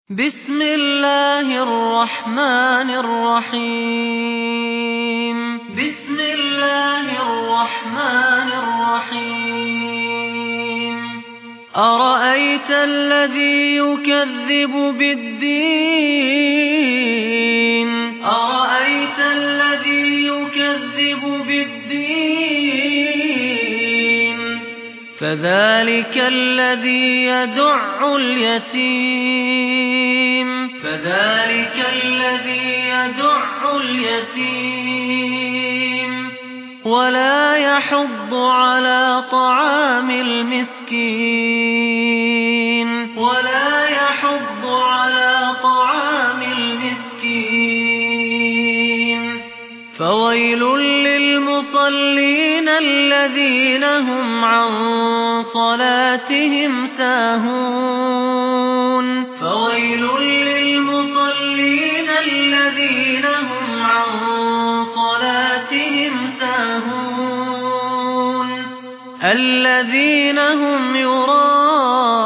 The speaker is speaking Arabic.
بسم الله الرحمن الرحيم بسم الله الرحمن الرحيم أرأيت الذي يكذب بالدين أرأيت الذي يكذب بالدين فذلك الذي يدع اليتيم فذلك الذي يدع اليتيم ولا يحض على طعام المسكين ولا يحض على طعام المسكين فويل للمصلين الذين هم عن صلاتهم ساهون فويل للمصلين الذين هم عن صلاتهم ساهون الذين هم يراءون